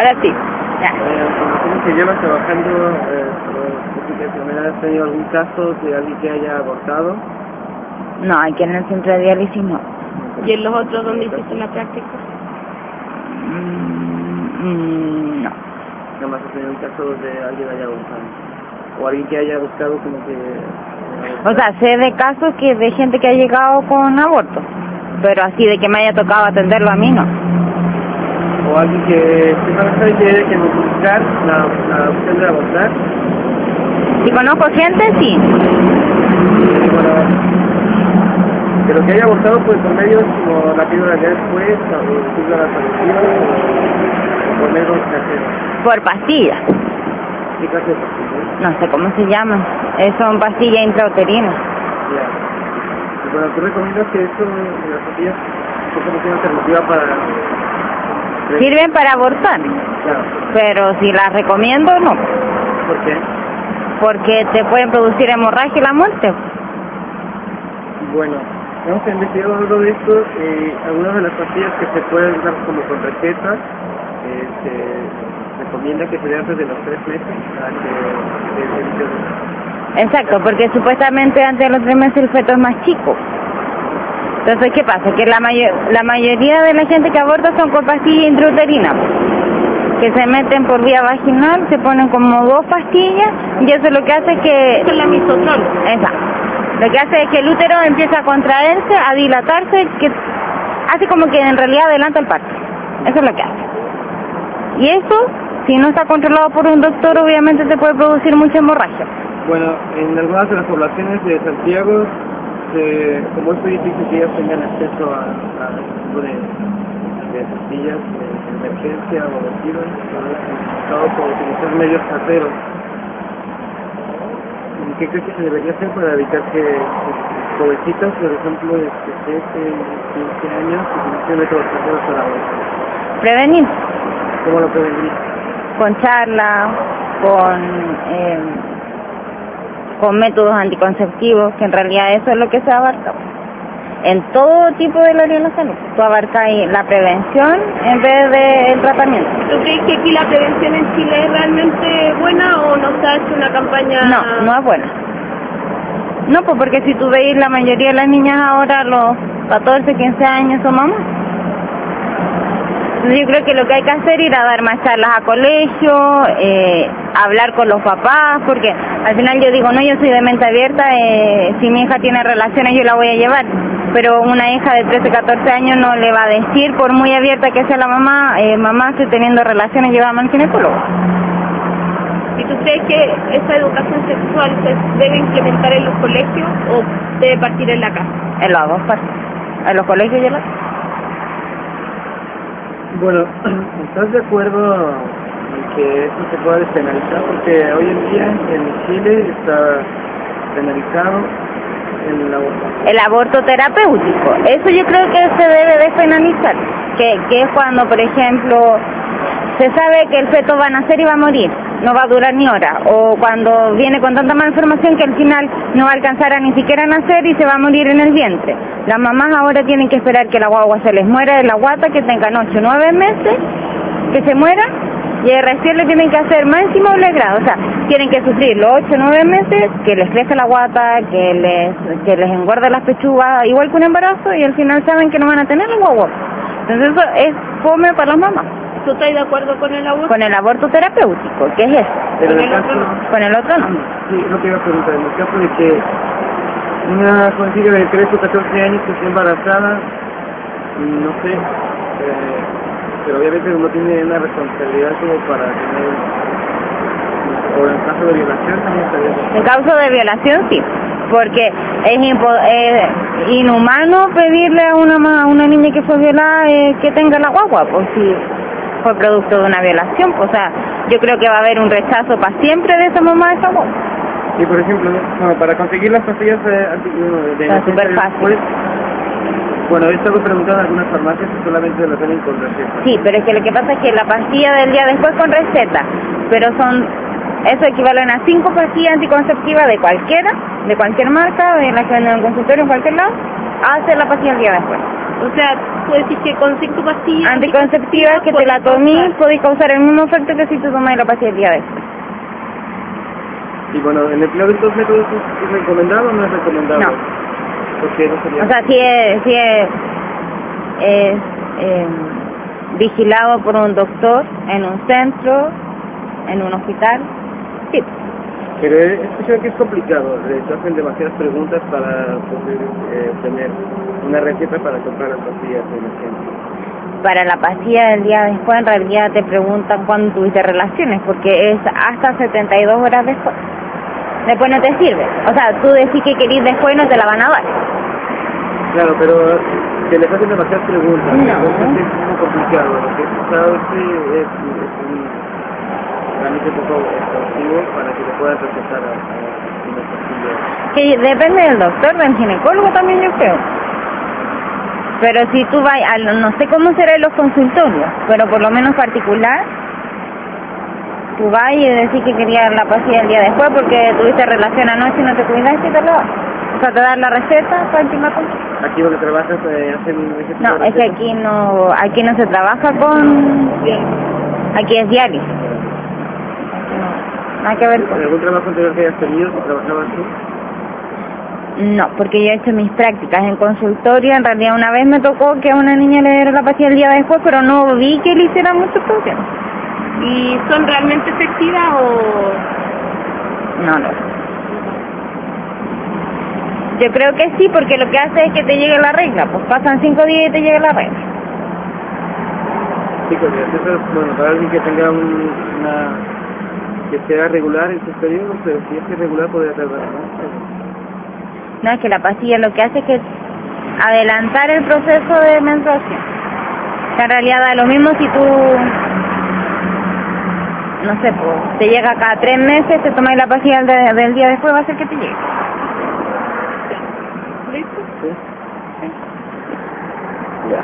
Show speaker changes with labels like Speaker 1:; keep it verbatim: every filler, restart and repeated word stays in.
Speaker 1: ahora sí. Ya.
Speaker 2: Eh, ¿Cómo que llevas trabajando eh, con enfermedades? ¿Has tenido algún caso de alguien que haya abortado?
Speaker 1: No, aquí en el centro de diálisis no.
Speaker 3: ¿Y en los otros donde hiciste la práctica?
Speaker 1: Mm, mm, no.
Speaker 2: Nada más has tenido un caso de alguien que haya abortado. O alguien que haya buscado como que... Eh,
Speaker 1: O sea, sé de casos que de gente que ha llegado con aborto, pero así de que me haya tocado atenderlo a mí no.
Speaker 2: O alguien que simplemente quiere que buscar la, la opción de abortar.
Speaker 1: Si conozco gente, sí.
Speaker 2: Y bueno, pero que haya abortado pues por medios como la píldora ya después, o píldoras agresivas, o por medios caseros.
Speaker 1: Por pastillas.
Speaker 2: ¿Qué clase de pastillas?
Speaker 1: No sé cómo se llaman. Eh, son pastillas intrauterinas.
Speaker 2: Ya. Y bueno, ¿tú recomiendas que esto, las pastillas, son como una alternativa para...
Speaker 1: Sirven para abortar.
Speaker 2: Claro.
Speaker 1: Pero si las recomiendo, no.
Speaker 2: ¿Por qué?
Speaker 1: Porque te pueden producir hemorragia y la muerte.
Speaker 2: Bueno, hemos investigado algo de esto. Eh, algunas de las pastillas que se pueden dar como con receta, eh, se recomienda que se dé antes de los tres meses para que se evite.
Speaker 1: Exacto, porque supuestamente antes de los tres meses el feto es más chico. Entonces, ¿qué pasa? Que la, mayor, la mayoría de la gente que aborta son con pastillas intrauterinas, que se meten por vía vaginal, se ponen como dos pastillas, y eso lo que hace es que...
Speaker 3: Eso es la misoprol.
Speaker 1: Exacto. Lo que hace es que el útero empieza a contraerse, a dilatarse, que hace como que en realidad adelanta el parto. Eso es lo que hace. Y eso, si no está controlado por un doctor, obviamente te puede producir mucha hemorragia.
Speaker 2: Bueno, en algunas de las poblaciones de Santiago, eh, como es muy difícil que ellos tengan acceso a, a este tipo de, de pastillas de emergencia o de tiro, es todo por utilizar medios caseros. ¿Qué crees que se debería hacer para evitar que jovencitas, por ejemplo, de trece, quince años, utilicen métodos caseros para abortar?
Speaker 1: Prevenir.
Speaker 2: ¿Cómo lo prevenir?
Speaker 1: Con charla, con... Eh, con métodos anticonceptivos, que en realidad eso es lo que se abarca en todo tipo del área de la salud. Tú abarcas la prevención en vez del tratamiento.
Speaker 3: ¿Tú crees que aquí la prevención en Chile es realmente buena o no se ha hecho una campaña?
Speaker 1: No, no es buena. No, pues porque si tú veis la mayoría de las niñas ahora a los catorce, quince años son mamás. Yo creo que lo que hay que hacer es ir a dar más charlas a colegio, eh, hablar con los papás, porque al final yo digo, no, yo soy de mente abierta, eh, si mi hija tiene relaciones yo la voy a llevar, pero una hija de trece, catorce años no le va a decir, por muy abierta que sea la mamá, eh, mamá estoy teniendo relaciones, llévame al ginecólogo.
Speaker 3: ¿Y tú crees que esa educación sexual se debe implementar en los colegios o debe partir en la casa?
Speaker 1: En las dos partes, en los colegios y en la casa.
Speaker 2: Bueno, ¿estás de acuerdo en que esto se pueda despenalizar? Porque hoy en día en Chile está penalizado el aborto.
Speaker 1: El aborto terapéutico, eso yo creo que se debe despenalizar, que, que es cuando, por ejemplo, se sabe que el feto va a nacer y va a morir, no va a durar ni hora, o cuando viene con tanta malformación que al final no va a alcanzar a ni siquiera nacer y se va a morir en el vientre. Las mamás ahora tienen que esperar que la guagua se les muera de la guata, que tengan ocho o nueve meses, que se muera, y recién le tienen que hacer máximo grado, o sea, tienen que sufrir los ocho o nueve meses, que les crezca la guata, que les que les engorde las pechugas, igual que un embarazo, y al final saben que no van a tener la guagua. Entonces eso es fome para las mamás.
Speaker 3: ¿Tú estás de acuerdo con el aborto?
Speaker 1: Con el aborto terapéutico, ¿qué es eso?
Speaker 2: Pero
Speaker 3: ¿Con
Speaker 2: en
Speaker 3: el
Speaker 2: el
Speaker 3: otro
Speaker 2: caso,
Speaker 3: no?
Speaker 1: Con el otro no.
Speaker 2: sí, lo que iba a preguntar, en el caso de que una jovencita de trece o catorce años que esté embarazada, no sé, eh, pero obviamente uno tiene una responsabilidad como para tener, o en caso de violación también estaría.
Speaker 1: En caso de violación sí, porque es, impo es inhumano pedirle a una, a una niña que fue violada eh, que tenga la guagua, pues si fue producto de una violación, pues, o sea, yo creo que va a haber un rechazo para siempre de esa mamá de esa guagua.
Speaker 2: Y por ejemplo, bueno, para conseguir las pastillas eh, anti- de
Speaker 1: Está súper fácil.
Speaker 2: después, bueno, he estado preguntando en algunas farmacias que solamente lo tienen con receta.
Speaker 1: Sí, pero es que lo que pasa es que la pastilla del día después con receta, pero son, eso equivalen a cinco pastillas anticonceptivas de cualquiera, de cualquier marca, de la que venden en el consultorio en cualquier lado, hace la pastilla el día después.
Speaker 3: O sea, tú decís que con cinco pastillas
Speaker 1: anticonceptivas que te la tomís podéis causar el mismo efecto que si te tomáis la pastilla el día después.
Speaker 2: Y bueno, ¿el empleo de estos métodos es recomendado o no es recomendado?
Speaker 1: No.
Speaker 2: Porque no sería...
Speaker 1: O sea, si es, si es, es eh, vigilado por un doctor en un centro, en un hospital, sí.
Speaker 2: Pero he escuchado que es complicado, se hacen demasiadas preguntas para poder eh, tener una receta para comprar las pastillas de emergencia.
Speaker 1: Para la pastilla del día después, en realidad te preguntan cuándo tuviste relaciones, porque es hasta setenta y dos horas después. Después no te sirve. O sea, tú decís que querís después no te la van a dar.
Speaker 2: Claro, pero que les hacen demasiadas preguntas.
Speaker 1: No.
Speaker 2: Entonces es un poco complicado. Lo que he escuchado es que es, es un trámite un poco exhaustivo para que le puedas recetar a, a una pastilla.
Speaker 1: Que depende del doctor, del ginecólogo también yo creo. Pero si tú vas, a, no sé cómo será en los consultorios, pero por lo menos particular, tú vas y decís que querías la pastilla el día después porque tuviste relación anoche y no te cuidaste y te lo das. O sea, te dan la receta para encima con...
Speaker 2: Aquí donde trabajas eh, hacen ese tipo
Speaker 1: No,
Speaker 2: de
Speaker 1: es que
Speaker 2: recetas.
Speaker 1: aquí no, aquí no se trabaja con... Aquí es diálisis. Aquí no, nada que ver
Speaker 2: ¿En
Speaker 1: con...
Speaker 2: algún trabajo anterior que hayas tenido, si trabajabas tú?
Speaker 1: No, porque yo he hecho mis prácticas en consultorio. En realidad una vez me tocó que a una niña le diera la pastilla el día después, pero no vi que le hiciera mucho problema.
Speaker 3: ¿Y son realmente efectivas o...?
Speaker 1: No, no. Yo creo que sí, porque lo que hace es que te llegue la regla. Pues pasan cinco días y te llega la regla.
Speaker 2: Sí, pues eso es, bueno, para alguien que tenga un, una... que sea regular en sus periodos, pero si es irregular podría tardar más.
Speaker 1: No, es que la pastilla lo que hace es que adelantar el proceso de menstruación. Que en realidad da lo mismo si tú, no sé, pues, te llega cada tres meses, te tomas la pastilla del, del día después, va a ser que te llegue.
Speaker 3: ¿Listo?
Speaker 2: Sí.
Speaker 1: Sí.